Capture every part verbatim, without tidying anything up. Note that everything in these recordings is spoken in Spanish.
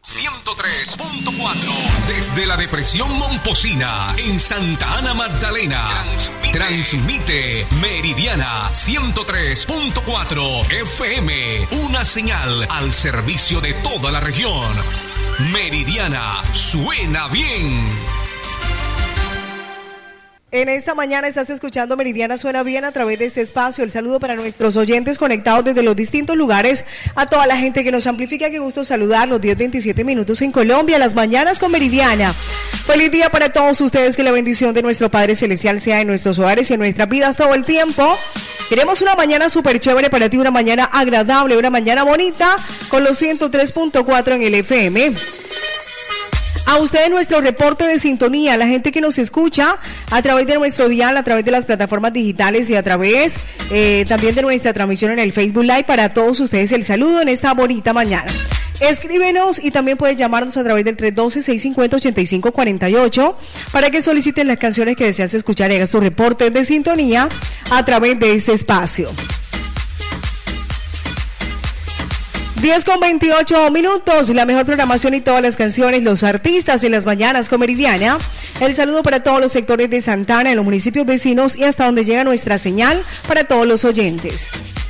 ciento tres punto cuatro. Desde la depresión Momposina, en Santa Ana Magdalena, transmite, transmite Meridiana ciento tres punto cuatro F M, una señal al servicio de toda la región. Meridiana suena bien. En esta mañana estás escuchando Meridiana Suena Bien a través de este espacio. El saludo para nuestros oyentes conectados desde los distintos lugares, a toda la gente que nos amplifica. Qué gusto saludar los diez veintisiete minutos en Colombia, las mañanas con Meridiana. Feliz día para todos ustedes, que la bendición de nuestro Padre Celestial sea en nuestros hogares y en nuestras vidas todo el tiempo. Queremos una mañana súper chévere para ti, una mañana agradable, una mañana bonita con los ciento tres punto cuatro en el F M. A ustedes nuestro reporte de sintonía, la gente que nos escucha a través de nuestro dial, a través de las plataformas digitales y a través eh, también de nuestra transmisión en el Facebook Live. Para todos ustedes el saludo en esta bonita mañana. Escríbenos y también puedes llamarnos a través del tres uno dos, seis cinco cero, ocho cinco cuatro ocho para que soliciten las canciones que deseas escuchar y hagas tu reporte de sintonía a través de este espacio. diez con veintiocho minutos, la mejor programación y todas las canciones, los artistas en las mañanas con Meridiana. El saludo para todos los sectores de Santa Ana, en los municipios vecinos y hasta donde llega nuestra señal para todos los oyentes.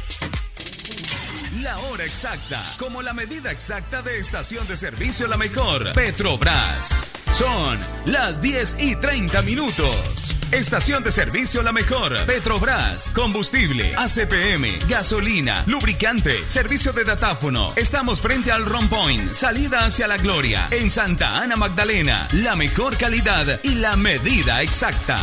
La hora exacta, como la medida exacta de estación de servicio La Mejor, Petrobras. Son las diez y treinta minutos. Estación de servicio La Mejor, Petrobras. Combustible, A C P M, gasolina, lubricante, servicio de datáfono. Estamos frente al Rompoint, salida hacia la gloria. En Santa Ana Magdalena, la mejor calidad y la medida exacta.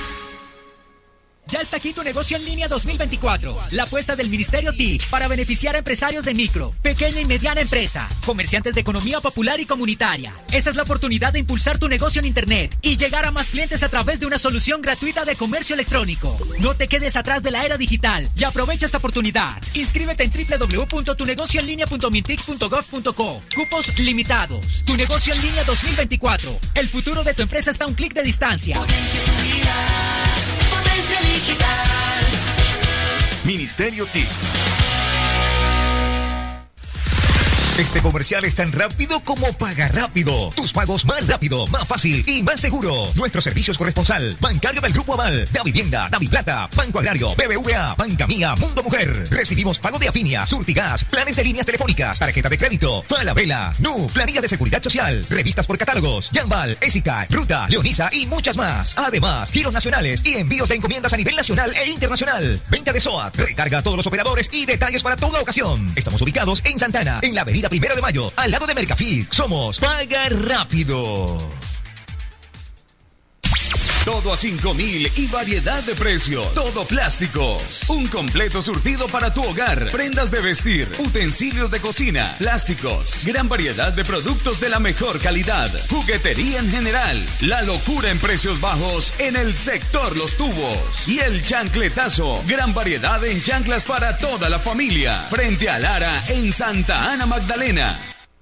Ya está aquí tu negocio en línea dos mil veinticuatro. La apuesta del Ministerio T I C para beneficiar a empresarios de micro, pequeña y mediana empresa, comerciantes de economía popular y comunitaria. Esta es la oportunidad de impulsar tu negocio en Internet y llegar a más clientes a través de una solución gratuita de comercio electrónico. No te quedes atrás de la era digital y aprovecha esta oportunidad. Inscríbete en doble u doble u doble u punto tu negocio en línea punto mintic punto gov punto co. Cupos limitados. Tu negocio en línea dos mil veinticuatro. El futuro de tu empresa está a un clic de distancia. Potencia tu vida. Potencia digital. Ministerio T I C. Este comercial es tan rápido como Paga Rápido. Tus pagos más rápido, más fácil y más seguro. Nuestro servicio es corresponsal bancario del Grupo Aval, Da Vivienda, Da Plata, Banco Agrario, B B V A, Banca Mía, Mundo Mujer. Recibimos pago de Afinia, Surtigas, planes de líneas telefónicas, tarjeta de crédito, Falabella, Nu, planillas de seguridad social, revistas por catálogos, Jambal, Ésica, Ruta, Leonisa y muchas más. Además, giros nacionales y envíos de encomiendas a nivel nacional e internacional. Venta de S O A T, recarga a todos los operadores y detalles para toda ocasión. Estamos ubicados en Santana, en la avenida Primero de Mayo, al lado de Mercafil. Somos Paga Rápido. Todo a cinco mil y variedad de precio. Todo plásticos. Un completo surtido para tu hogar. Prendas de vestir, utensilios de cocina, plásticos. Gran variedad de productos de la mejor calidad. Juguetería en general. La locura en precios bajos en el sector Los Tubos. Y el chancletazo. Gran variedad en chanclas para toda la familia. Frente a Lara en Santa Ana Magdalena.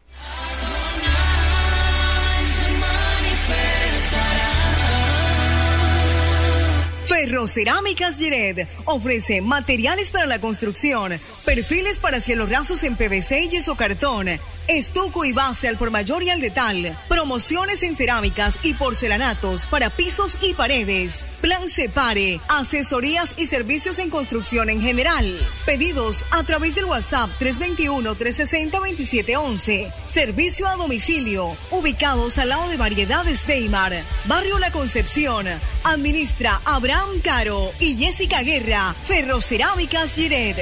Ferrocerámicas Giret ofrece materiales para la construcción, perfiles para cielos rasos en P V C y yesocartón, estuco y base al por mayor y al detal, promociones en cerámicas y porcelanatos para pisos y paredes, plan Separe, asesorías y servicios en construcción en general. Pedidos a través del WhatsApp tres dos uno, tres seis cero, dos siete uno uno. Servicio a domicilio, ubicados al lado de Variedades Deimar, Barrio La Concepción. Administra Abraham Caro y Jessica Guerra. Ferrocerámicas Giret.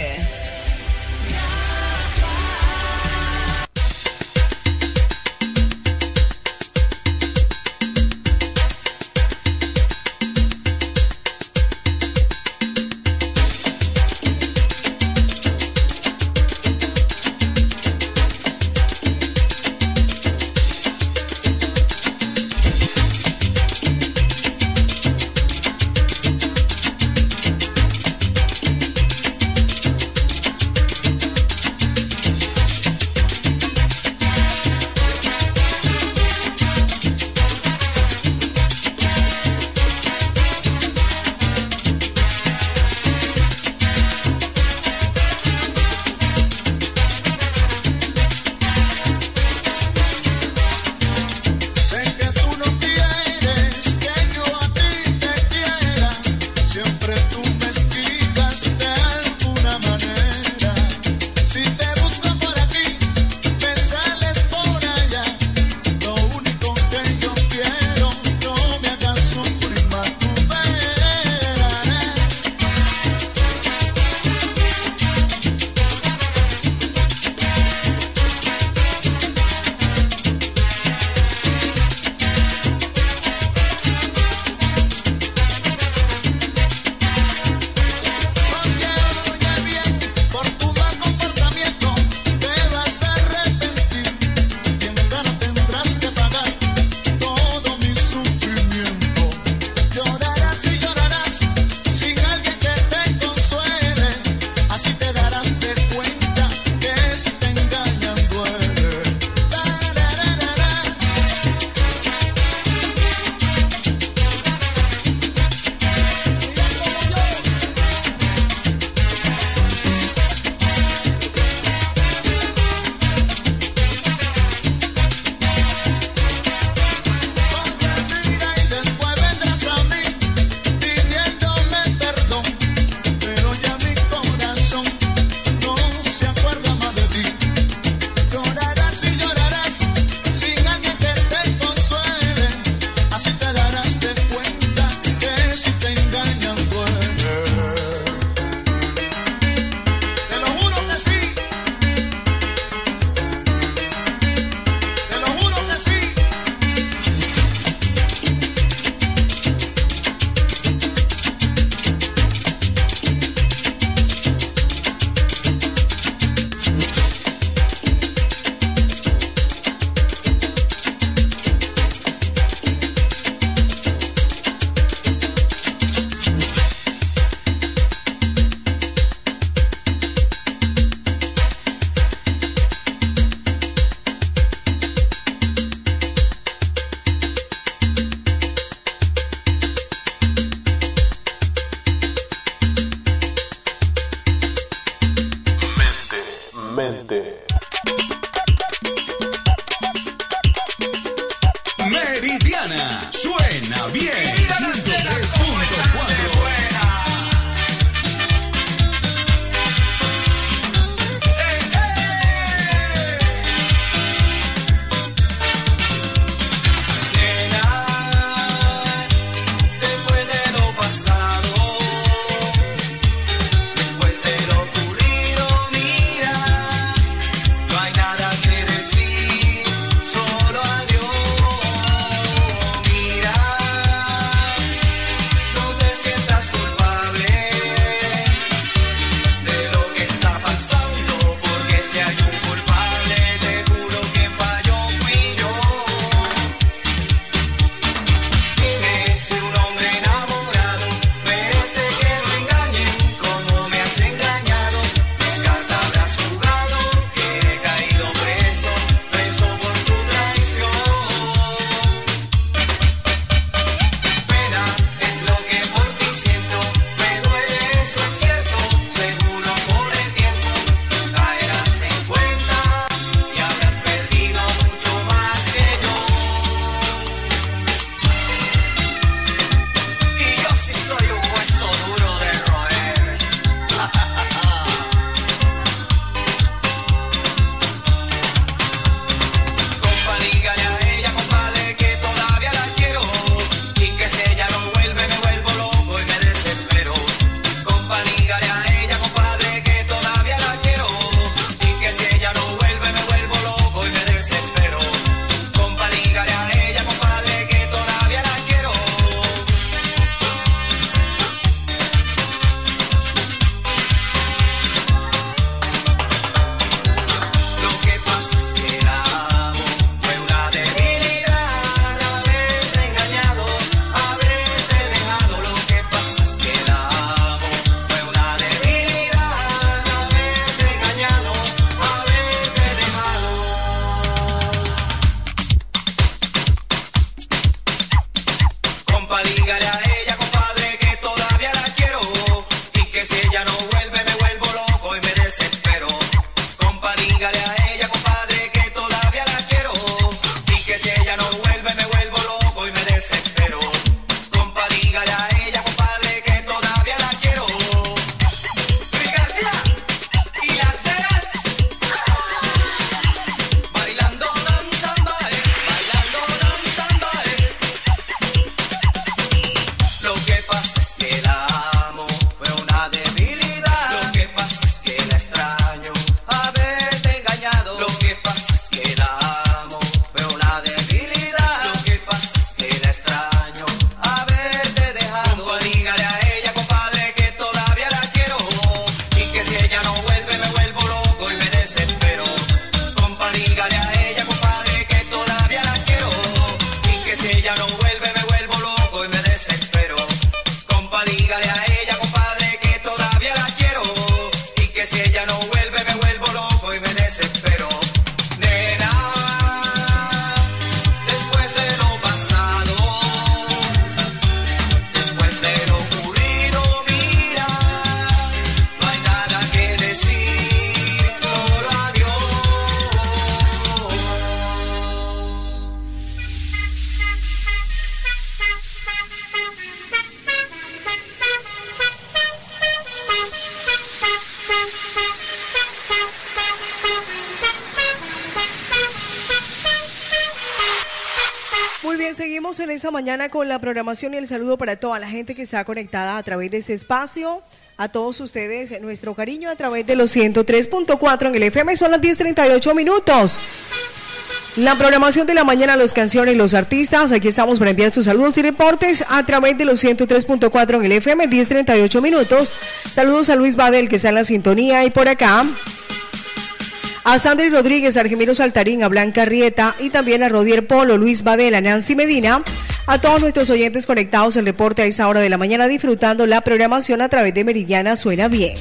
Muy bien, seguimos en esta mañana con la programación y el saludo para toda la gente que está conectada a través de este espacio. A todos ustedes, nuestro cariño a través de los ciento tres punto cuatro en el F M. Son las diez treinta y ocho minutos. La programación de la mañana, las canciones, los artistas. Aquí estamos para enviar sus saludos y reportes a través de los ciento tres punto cuatro en el F M, diez treinta y ocho minutos. Saludos a Luis Badel, que está en la sintonía, y por acá a Sandri Rodríguez, a Argemiro Saltarín, a Blanca Rieta y también a Rodier Polo, Luis Badel, a Nancy Medina, a todos nuestros oyentes conectados el reporte a esa hora de la mañana, disfrutando la programación a través de Meridiana Suena Bien.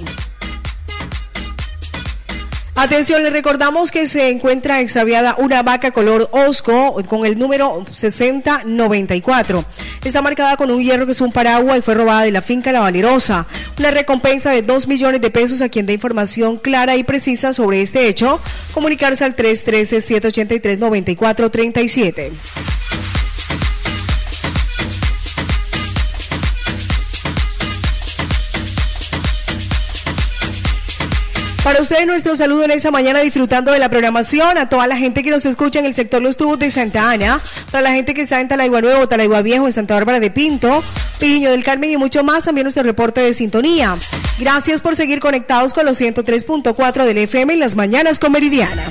Atención, les recordamos que se encuentra extraviada una vaca color osco con el número sesenta noventa y cuatro. Está marcada con un hierro que es un paraguas y fue robada de la finca La Valerosa. Una recompensa de dos millones de pesos a quien dé información clara y precisa sobre este hecho. Comunicarse al tres uno tres, siete ocho tres, nueve cuatro tres siete. Para ustedes nuestro saludo en esa mañana, disfrutando de la programación, a toda la gente que nos escucha en el sector Los Tubos de Santa Ana, para la gente que está en Talaigua Nuevo, Talaigua Viejo, en Santa Bárbara de Pinto, Pijiño del Carmen y mucho más, también nuestro reporte de sintonía. Gracias por seguir conectados con los ciento tres punto cuatro del F M en las mañanas con Meridiana.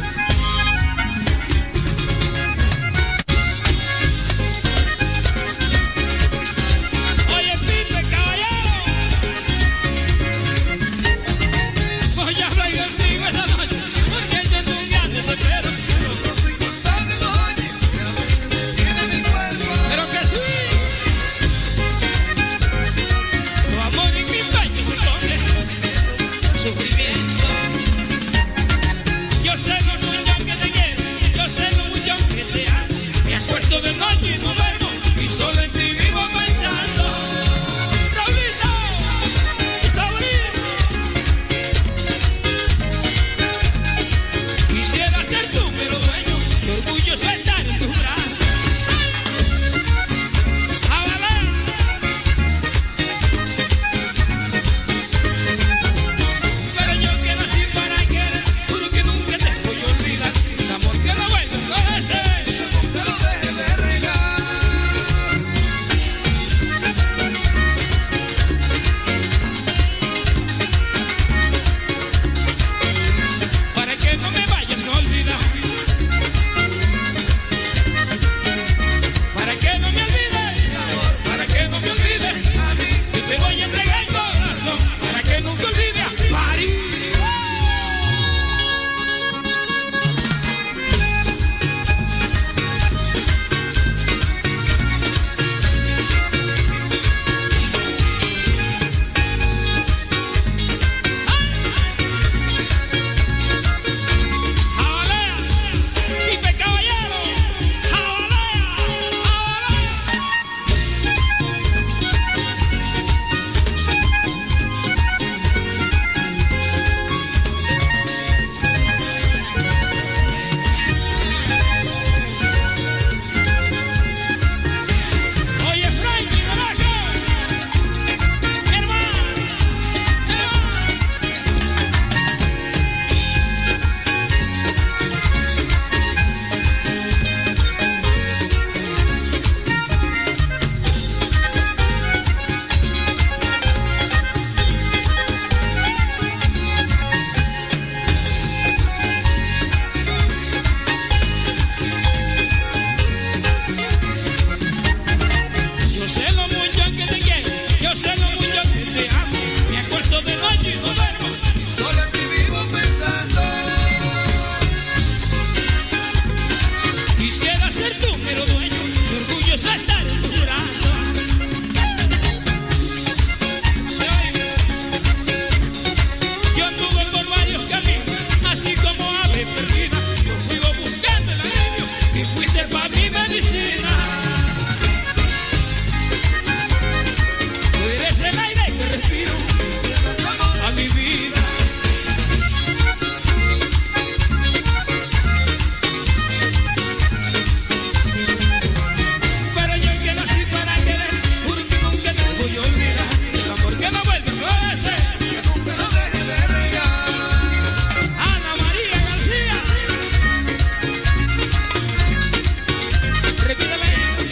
Repítale.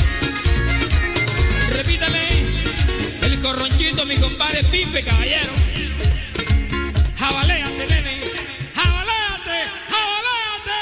junto a mi compadre Pipe, caballero. Jabaléate, nene. Jabaléate, jabaléate.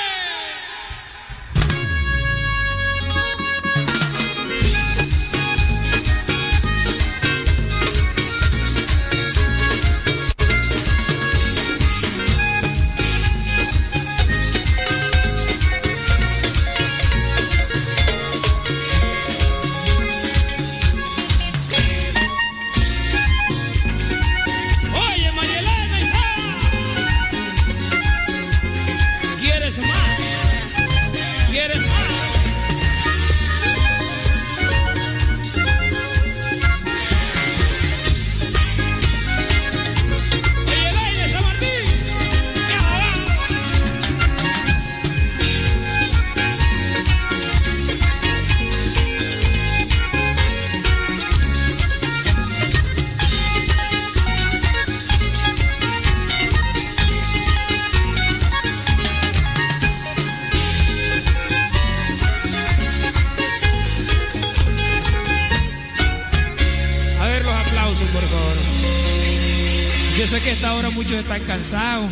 Yo sé que a esta hora muchos están cansados.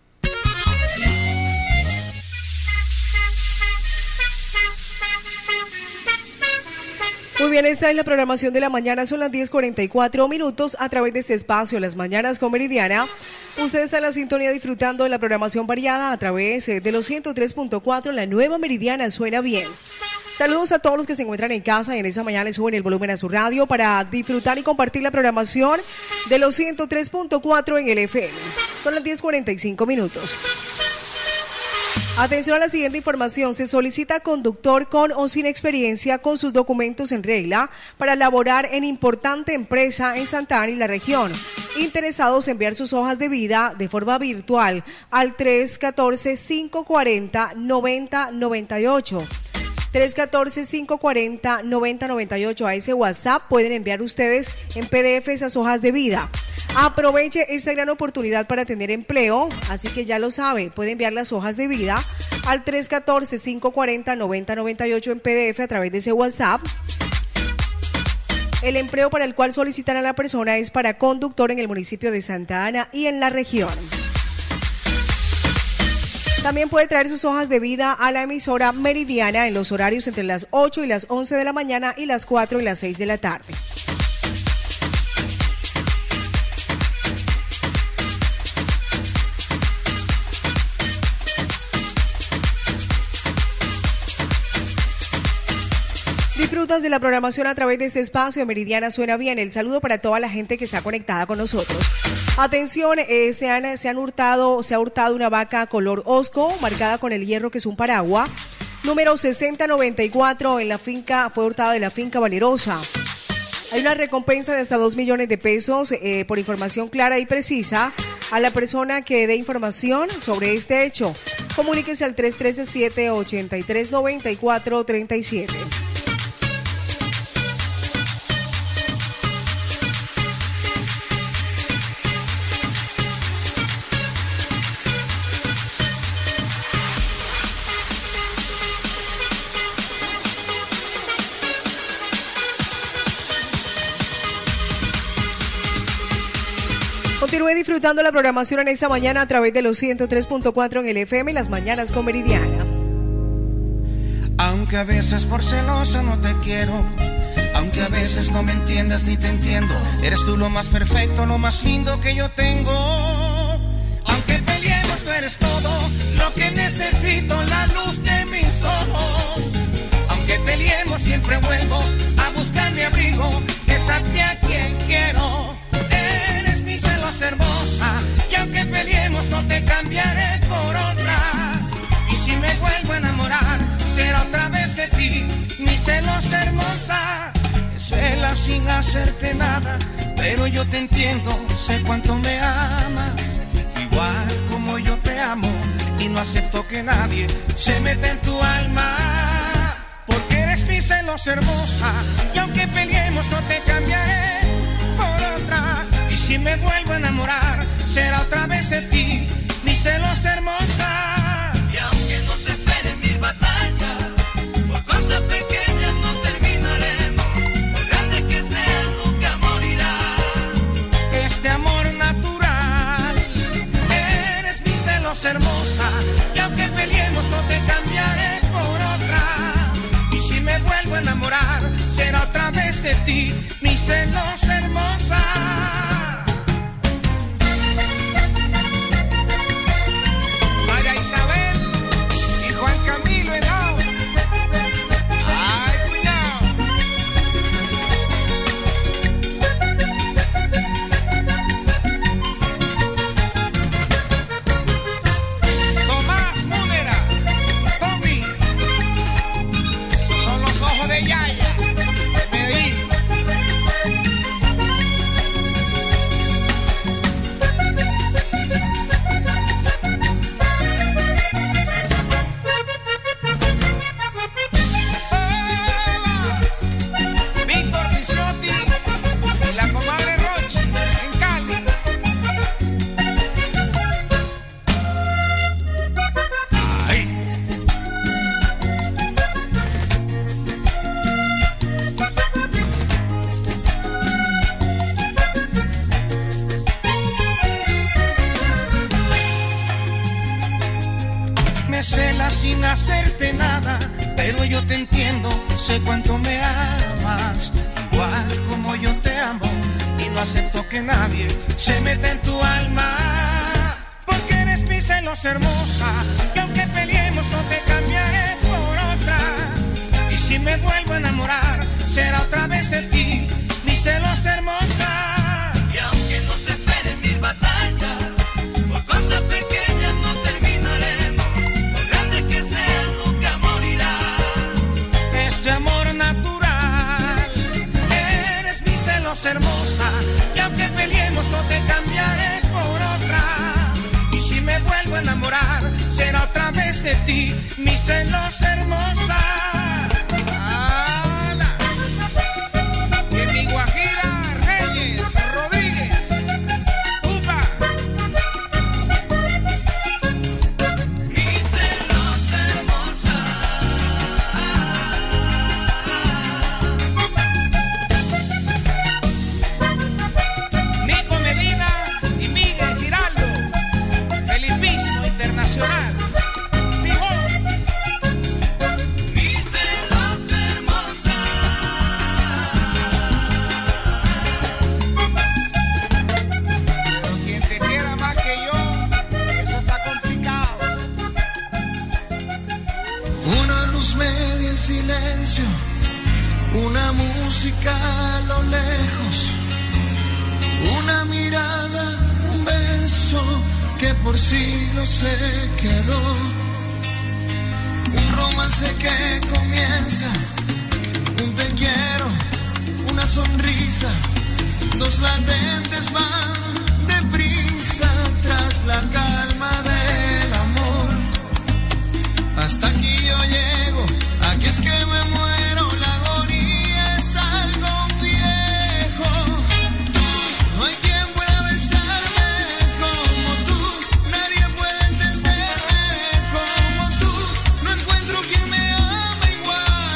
Muy bien, esta es la programación de la mañana, son las diez cuarenta y cuatro minutos a través de este espacio, Las Mañanas con Meridiana. Ustedes están en la sintonía disfrutando de la programación variada a través de los ciento tres punto cuatro, la nueva Meridiana suena bien. Saludos a todos los que se encuentran en casa y en esta mañana le suben el volumen a su radio para disfrutar y compartir la programación de los ciento tres punto cuatro en el F M. Son las diez cuarenta y cinco minutos. Atención a la siguiente información. Se solicita conductor con o sin experiencia con sus documentos en regla para laborar en importante empresa en Santa Ana y la región. Interesados en enviar sus hojas de vida de forma virtual al tres uno cuatro, cinco cuatro cero, nueve cero nueve ocho. tres uno cuatro, cinco cuatro cero, nueve cero nueve ocho. A ese WhatsApp pueden enviar ustedes en P D F esas hojas de vida. Aproveche esta gran oportunidad para tener empleo, así que ya lo sabe, puede enviar las hojas de vida al tres uno cuatro, cinco cuatro cero, nueve cero nueve ocho en P D F a través de ese WhatsApp. El empleo para el cual solicitan a la persona es para conductor en el municipio de Santa Ana y en la región. También puede traer sus hojas de vida a la emisora Meridiana en los horarios entre las ocho y las once de la mañana y las cuatro y las seis de la tarde. Disfrutas de la programación a través de este espacio. Meridiana suena bien. El saludo para toda la gente que está conectada con nosotros. Atención, eh, se, han, se han hurtado, se ha hurtado una vaca color osco, marcada con el hierro que es un paraguas. Número sesenta noventa y cuatro en la finca, fue hurtada de la finca Valerosa. Hay una recompensa de hasta dos millones de pesos eh, por información clara y precisa a la persona que dé información sobre este hecho. Comuníquese al tres uno tres, siete ocho tres, nueve cuatro tres siete. Continúe disfrutando la programación en esta mañana a través de los ciento tres punto cuatro en el F M, Las Mañanas con Meridiana. Aunque a veces por celosa no te quiero, aunque a veces no me entiendas ni te entiendo, eres tú lo más perfecto, lo más lindo que yo tengo. Aunque peleemos, tú eres todo lo que necesito, la luz de mis ojos. Aunque peleemos, siempre vuelvo a buscar mi abrigo, es a ti a quien quiero. Hermosa, y aunque peleemos no te cambiaré por otra, y si me vuelvo a enamorar será otra vez de ti, mi celos hermosa. Celas sin hacerte nada, pero yo te entiendo, sé cuánto me amas, igual como yo te amo, y no acepto que nadie se meta en tu alma, porque eres mi celos hermosa, y aunque peleemos no te cambiaré por otra. Y si me vuelvo a enamorar, será otra vez de ti, mi celos hermosa. Y aunque no se esperen mil batallas, por cosas pequeñas no terminaremos, por grande que sea nunca morirá. celos hermosa. María Isabel y Juan Camilo Henao. Ay, cuñado. Tomás Múnera, Tommy. Esos son los ojos de Yaya, de Medellín. Víctor Picciotti y la comadre Rochi en Cali. Ay. Me celas sin hacerte nada, pero yo te entiendo, sé cuánto me amas, igual como yo te amo, y no acepto que nadie se meta en tu alma, porque eres mi celos hermosa, que aunque peleemos no te cambiaré por otra, y si me vuelvo a enamorar, será otra vez de ti, mi celos hermosa. Y aunque no se esperen mil batallas, por cosas pequeñas no terminaremos. Por grande que sea, nunca morirá. Este amor natural, eres mi celos hermosa, y aunque peleemos no te cambiaré por otra, y si me vuelvo a enamorar, será otra vez de ti, mi celos hermosa. Ana. Y mi Guajira Reyes Rodríguez. Upa. Mi celos hermosa. Nico Medina y Miguel Giraldo, Felipismo Internacional. Digo, Mi celos hermosa. pero quien te quiera más que yo, eso está complicado. Una luz media en silencio, una música a lo lejos, una mirada, un beso que por siglos se quedó, un romance que comienza, un te quiero, una sonrisa, dos latentes van deprisa tras la calma del amor. Hasta aquí yo llego, aquí es que me muero, la agonía es algo viejo. Tú, no hay quien pueda besarme como tú, nadie puede entenderme como tú, no encuentro quien me ama igual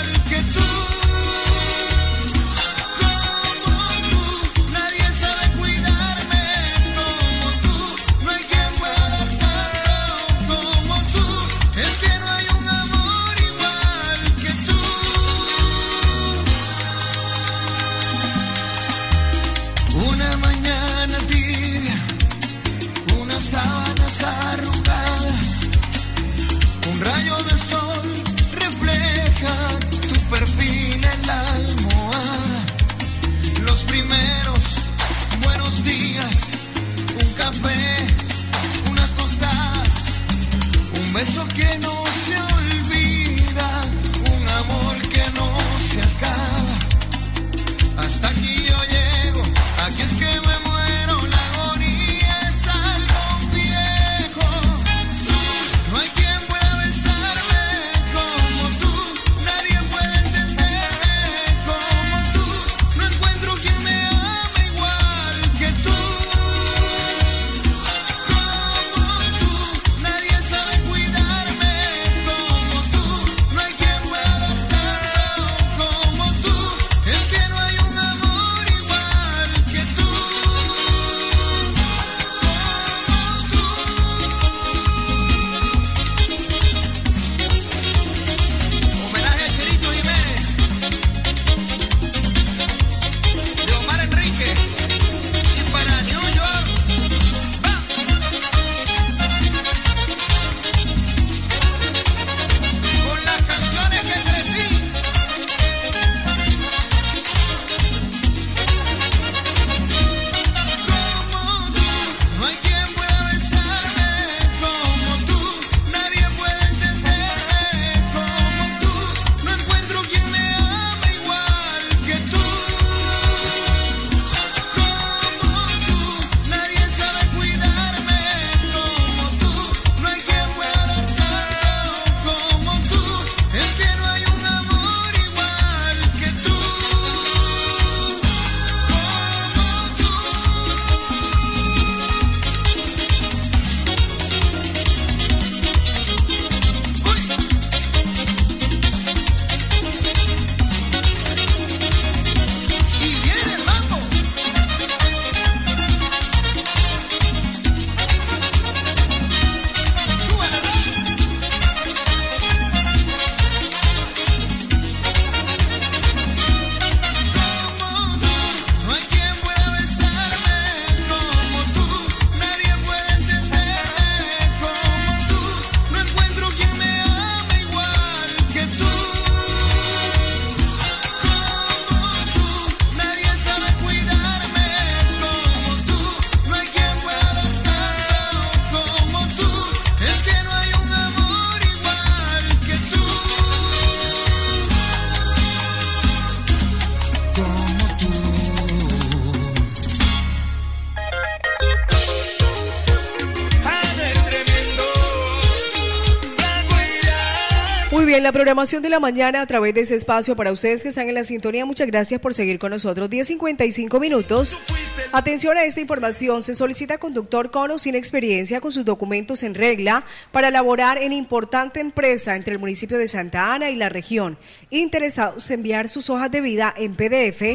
en la programación de la mañana a través de ese espacio para ustedes que están en la sintonía. Muchas gracias por seguir con nosotros. diez cincuenta y cinco minutos. Atención a esta información. Se solicita conductor con o sin experiencia con sus documentos en regla para laborar en importante empresa entre el municipio de Santa Ana y la región. Interesados en enviar sus hojas de vida en P D F.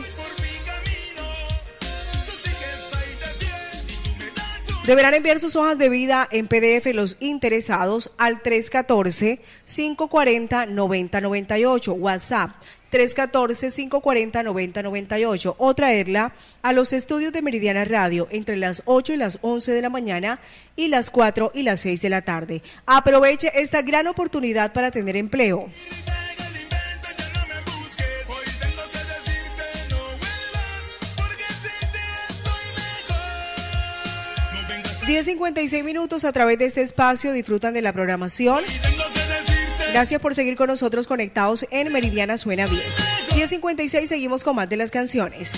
Deberán enviar sus hojas de vida en P D F los interesados al tres uno cuatro, cinco cuatro cero, nueve cero nueve ocho, WhatsApp tres uno cuatro, cinco cuatro cero, nueve cero nueve ocho o traerla a los estudios de Meridiana Radio entre las ocho y las once de la mañana y las cuatro y las seis de la tarde. Aproveche esta gran oportunidad para tener empleo. diez cincuenta y seis minutos a través de este espacio disfrutan de la programación. Gracias por seguir con nosotros conectados en Meridiana Suena Bien. diez cincuenta y seis, seguimos con más de las canciones.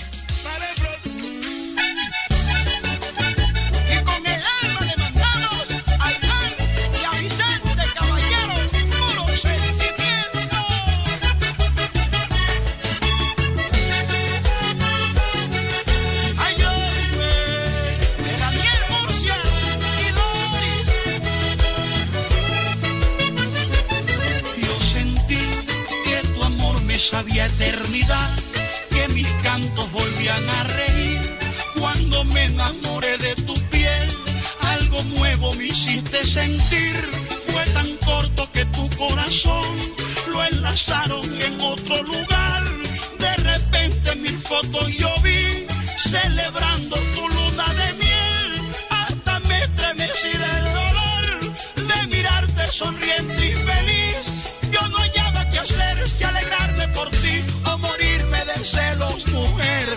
Sabía eternidad, que mis cantos volvían a reír. Cuando me enamoré de tu piel, algo nuevo me hiciste sentir. Fue tan corto que tu corazón lo enlazaron en otro lugar. De repente mil fotos yo vi, celebrando tu luna de miel. Hasta me estremecí del dolor de mirarte sonriente y feliz. Yo no hallaba qué hacer, si alegrarme por ti o morirme de celos, mujer.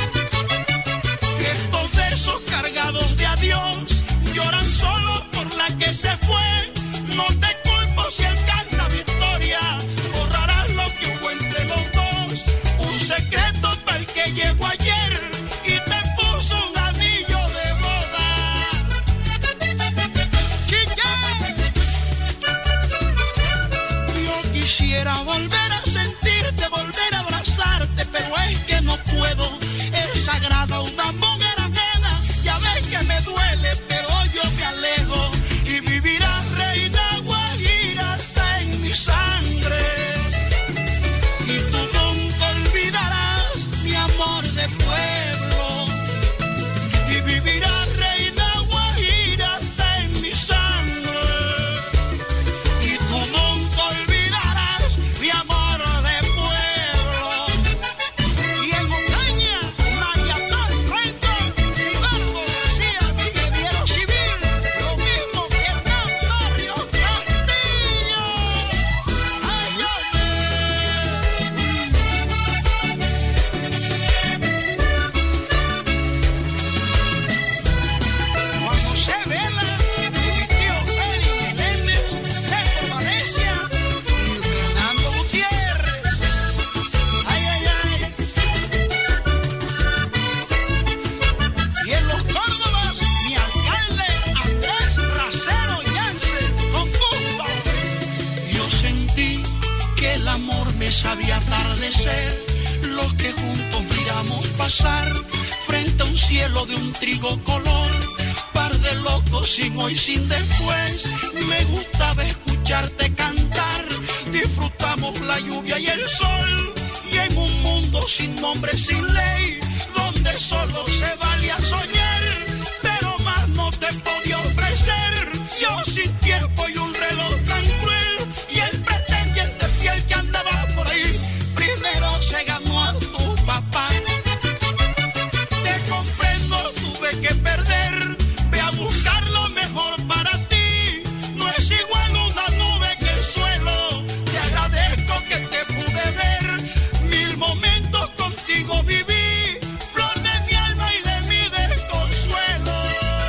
Estos versos cargados de adiós lloran solo por la que se fue. No te culpo si él canta victoria, borrarás lo que hubo entre los dos. Un secreto para el que llegó ayer y te puso un anillo de boda. Yo quisiera volver a sentirte, volver a abrazarte, pero es que no puedo. Es sagrada una mujer ajena, ya ves que me duele, pero yo me alejo. Y vivirás reina guajira hasta en mi sangre. Y tú nunca olvidarás mi amor de pueblo. Y vivirás reina guajira hasta en mi sangre. Y tú nunca olvidarás mi amor de pueblo. Y en montaña, María Tal Franco, Ricardo García, mi ingeniero civil, lo mismo que Hernán Barrio Castillo. Ay, yo Juan José Vela, mi tío Freddy Meléndez, Néstor Valencia y Fernando Gutiérrez. Ay, ay, ay. Y en los Córdobas, mi alcalde Andrés Racero Yance, con gusto. Yo sentí que el amor me sabía atardecer, lo que juntos miramos pasar frente a un cielo de un trigo color. Par de locos sin hoy, sin después. Me gustaba escucharte cantar. Disfrutamos la lluvia y el sol. Y en un mundo sin nombre, sin ley, donde solo se valía soñar, pero más no te podía ofrecer. Yo sin tiempo y un reloj tan cruel, y el pretendiente fiel que andaba por ahí, primero se ganó a tu papá. Te comprendo, tuve que perder. Ve a buscar lo mejor para ti. No es igual una nube que el suelo. Te agradezco que te pude ver. Mil momentos contigo viví. Flor de mi alma y de mi desconsuelo.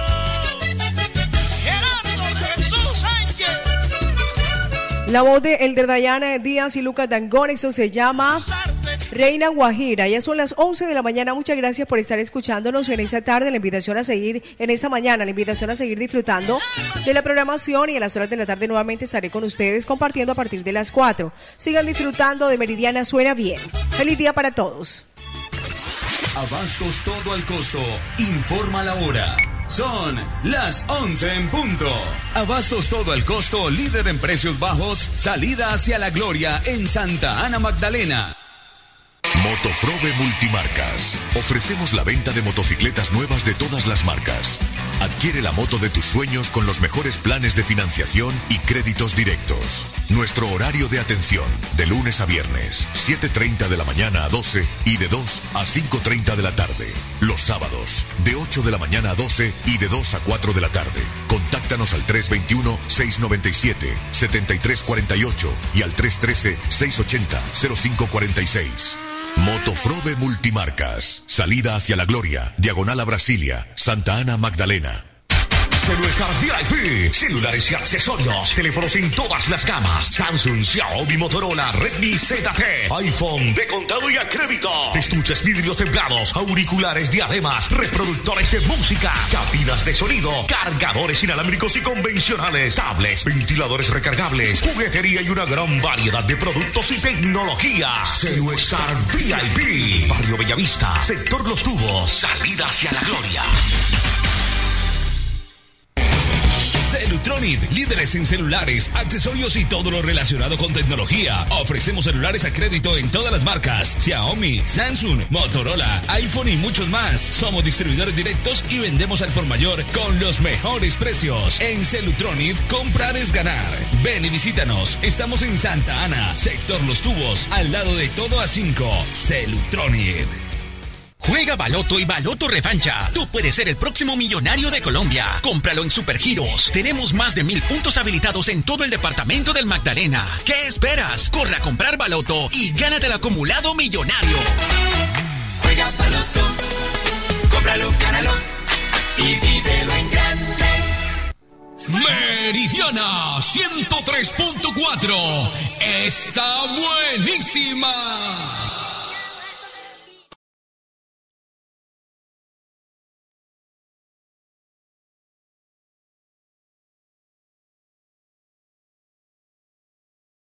Gerardo de Jesús Sánchez. La voz de Elder Dayana Díaz y Lucas Dangón, eso se llama Reina Guajira. Ya son las once de la mañana. Muchas gracias por estar escuchándonos en esta tarde. La invitación a seguir, en esta mañana, la invitación a seguir disfrutando de la programación, y a las horas de la tarde nuevamente estaré con ustedes compartiendo a partir de las cuatro. Sigan disfrutando de Meridiana Suena Bien. Feliz día para todos. Abastos Todo al Costo informa la hora. Son las once en punto. Abastos Todo al Costo, líder en precios bajos, salida hacia la gloria en Santa Ana Magdalena. Motofrobe Multimarcas. Ofrecemos la venta de motocicletas nuevas de todas las marcas. Adquiere la moto de tus sueños con los mejores planes de financiación y créditos directos. Nuestro horario de atención, de lunes a viernes, siete treinta de la mañana a doce y de dos a cinco treinta de la tarde. Los sábados, de ocho de la mañana a doce y de dos a cuatro de la tarde. Contáctanos al tres veintiuno, seiscientos noventa y siete, setenta y tres cuarenta y ocho y al tres trece, seiscientos ochenta, cero cinco cuarenta y seis. Motofrobe Multimarcas. Salida hacia la gloria. Diagonal a Brasilia. Santa Ana Magdalena. Cellular V I P, celulares y accesorios, teléfonos en todas las gamas, Samsung, Xiaomi, Motorola, Redmi, Z T, iPhone, de contado y a crédito, estuches, vidrios templados, auriculares, diademas, reproductores de música, cabinas de sonido, cargadores inalámbricos y convencionales, tablets, ventiladores recargables, juguetería y una gran variedad de productos y tecnología. Cellular V I P, Barrio Bellavista, Sector Los Tubos, salida hacia la gloria. Celutronid, líderes en celulares, accesorios y todo lo relacionado con tecnología. Ofrecemos celulares a crédito en todas las marcas: Xiaomi, Samsung, Motorola, iPhone y muchos más. Somos distribuidores directos y vendemos al por mayor con los mejores precios. En Celutronid, comprar es ganar. Ven y visítanos. Estamos en Santa Ana, Sector Los Tubos, al lado de Todo a cinco. Celutronid. Juega Baloto y Baloto Revancha. Tú puedes ser el próximo millonario de Colombia. Cómpralo en Supergiros. Tenemos más de mil puntos habilitados en todo el departamento del Magdalena. ¿Qué esperas? Corre a comprar Baloto y gánate el acumulado millonario. Juega Baloto, cómpralo, gánalo y vívelo en grande. Meridiana ciento tres punto cuatro está buenísima.